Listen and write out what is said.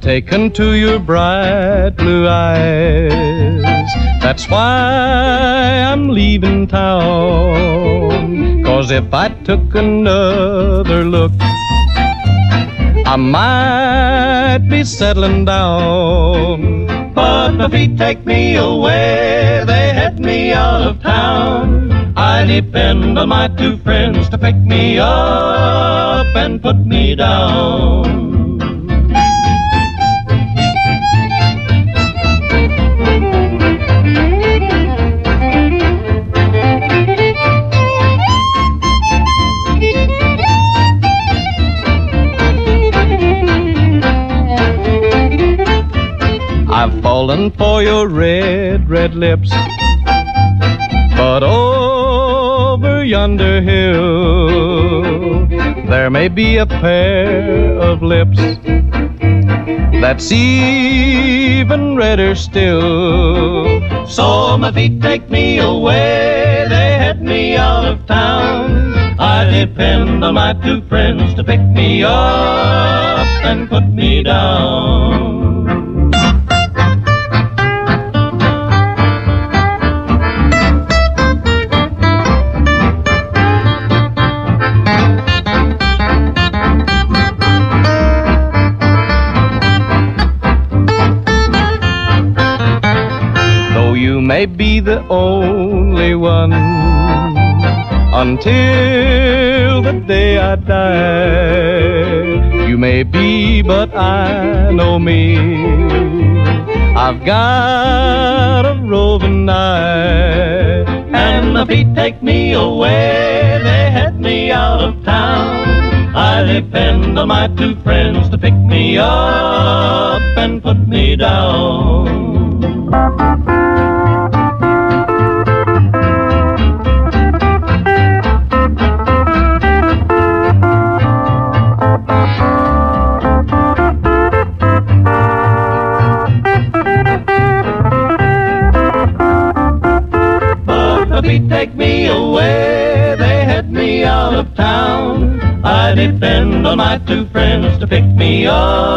taken to your bright blue eyes. That's why I'm leaving town. 'Cause if I took another look, I might be settling down. But my feet take me away, they head me out of town. I depend on my two friends to pick me up and put me down. I've fallen for your red, red lips, but over yonder hill there may be a pair of lips that's even redder still. So my feet take me away, they head me out of town. I depend on my two friends to pick me up and put me down. You may be the only one until the day I die. You may be, but I know me. I've got a roving eye, and my feet take me away, they head me out of town. I depend on my two friends to pick me up and put me down. Take me away, they head me out of town. I depend on my two friends to pick me up